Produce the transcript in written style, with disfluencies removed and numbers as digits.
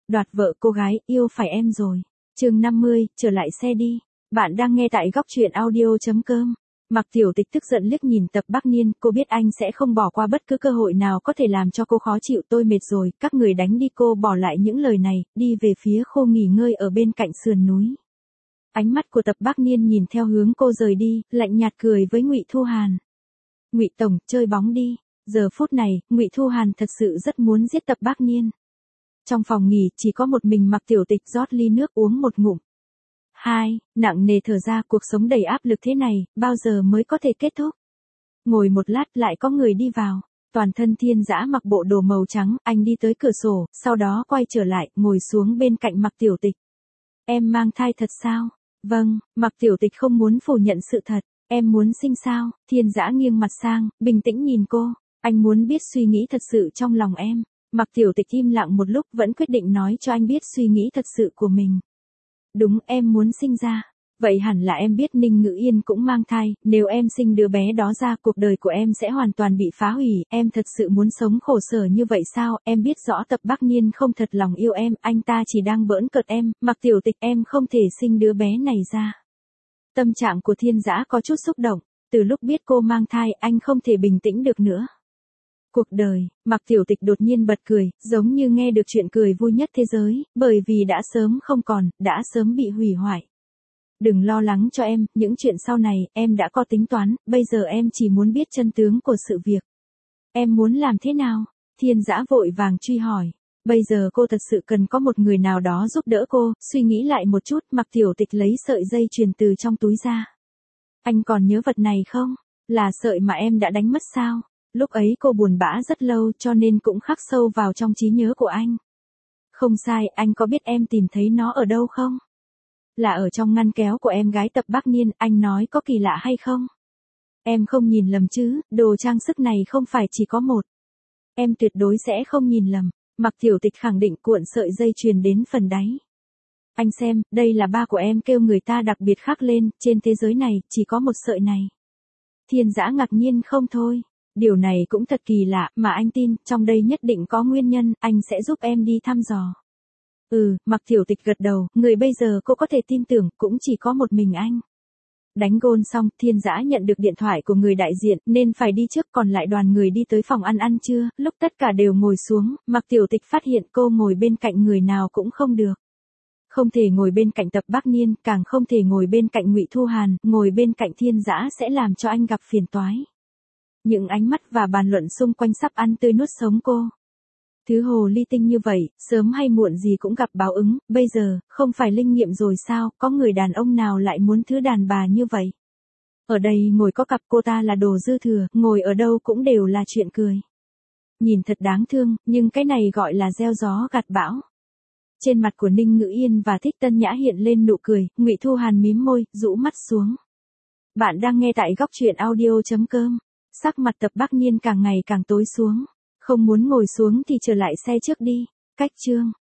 đoạt vợ cô gái, yêu phải em rồi. Chương 50, trở lại xe đi. Bạn đang nghe tại góc truyện audio.com. Mạc Tiểu Tịch tức giận liếc nhìn Tập Bắc Niên, cô biết anh sẽ không bỏ qua bất cứ cơ hội nào có thể làm cho cô khó chịu. Tôi mệt rồi, các người đánh đi. Cô bỏ lại những lời này, đi về phía Khô nghỉ ngơi ở bên cạnh sườn núi. Ánh mắt của Tập Bắc Niên nhìn theo hướng cô rời đi, lạnh nhạt cười với Ngụy Thu Hàn. Ngụy tổng, chơi bóng đi. Giờ phút này, Ngụy Thu Hàn thật sự rất muốn giết Tập Bắc Niên. Trong phòng nghỉ, chỉ có một mình Mạc Tiểu Tịch rót ly nước uống một ngụm. Nặng nề thở ra, cuộc sống đầy áp lực thế này, bao giờ mới có thể kết thúc. Ngồi một lát lại có người đi vào. Toàn thân Thiên Dã mặc bộ đồ màu trắng, anh đi tới cửa sổ, sau đó quay trở lại, ngồi xuống bên cạnh Mạc Tiểu Tịch. Em mang thai thật sao? Vâng, Mạc Tiểu Tịch không muốn phủ nhận sự thật. Em muốn sinh sao? Thiên Dã nghiêng mặt sang, bình tĩnh nhìn cô. Anh muốn biết suy nghĩ thật sự trong lòng em. Mạc Tiểu Tịch im lặng một lúc, vẫn quyết định nói cho anh biết suy nghĩ thật sự của mình. Đúng, em muốn sinh ra. Vậy hẳn là em biết Ninh Ngữ Yên cũng mang thai, nếu em sinh đứa bé đó ra, cuộc đời của em sẽ hoàn toàn bị phá hủy. Em thật sự muốn sống khổ sở như vậy sao? Em biết rõ Tập Bắc Niên không thật lòng yêu em, anh ta chỉ đang bỡn cợt em. Mạc Tiểu Tịch, em không thể sinh đứa bé này ra. Tâm trạng của Thiên Dã có chút xúc động, từ lúc biết cô mang thai, anh không thể bình tĩnh được nữa. Cuộc đời, Mạc Tiểu Tịch đột nhiên bật cười, giống như nghe được chuyện cười vui nhất thế giới, bởi vì đã sớm không còn, đã sớm bị hủy hoại. Đừng lo lắng cho em, những chuyện sau này, em đã có tính toán, bây giờ em chỉ muốn biết chân tướng của sự việc. Em muốn làm thế nào? Thiên Dã vội vàng truy hỏi. Bây giờ cô thật sự cần có một người nào đó giúp đỡ cô, suy nghĩ lại một chút, Mạc Tiểu Tịch lấy sợi dây chuyền từ trong túi ra. Anh còn nhớ vật này không? Là sợi mà em đã đánh mất sao? Lúc ấy cô buồn bã rất lâu cho nên cũng khắc sâu vào trong trí nhớ của anh. Không sai, anh có biết em tìm thấy nó ở đâu không? Là ở trong ngăn kéo của em gái Tập Bắc Niên, anh nói có kỳ lạ hay không? Em không nhìn lầm chứ, đồ trang sức này không phải chỉ có một. Em tuyệt đối sẽ không nhìn lầm. Mạc Tiểu Tịch khẳng định, cuộn sợi dây chuyền đến phần đáy. Anh xem, đây là ba của em kêu người ta đặc biệt khắc lên, trên thế giới này, chỉ có một sợi này. Thiên Dã ngạc nhiên không thôi. Điều này cũng thật kỳ lạ, mà anh tin, trong đây nhất định có nguyên nhân, anh sẽ giúp em đi thăm dò. Mạc Tiểu Tịch gật đầu, người bây giờ cô có thể tin tưởng, cũng chỉ có một mình anh. Đánh gôn xong, Thiên Dã nhận được điện thoại của người đại diện, nên phải đi trước, còn lại đoàn người đi tới phòng ăn trưa, lúc tất cả đều ngồi xuống, Mạc Tiểu Tịch phát hiện cô ngồi bên cạnh người nào cũng không được. Không thể ngồi bên cạnh Tập Bắc Niên, càng không thể ngồi bên cạnh Ngụy Thu Hàn, ngồi bên cạnh Thiên Dã sẽ làm cho anh gặp phiền toái. Những ánh mắt và bàn luận xung quanh sắp ăn tươi nuốt sống cô. Thứ hồ ly tinh như vậy, sớm hay muộn gì cũng gặp báo ứng, bây giờ, không phải linh nghiệm rồi sao, có người đàn ông nào lại muốn thứ đàn bà như vậy. Ở đây ngồi có cặp cô ta là đồ dư thừa, ngồi ở đâu cũng đều là chuyện cười. Nhìn thật đáng thương, nhưng cái này gọi là gieo gió gặt bão. Trên mặt của Ninh Ngữ Yên và Thích Tân Nhã hiện lên nụ cười, Ngụy Thu Hàn mím môi, rũ mắt xuống. Bạn đang nghe tại góc truyện audio.com. Sắc mặt Tập Bắc Niên càng ngày càng tối xuống. Không muốn ngồi xuống thì trở lại xe trước đi. Cách chương.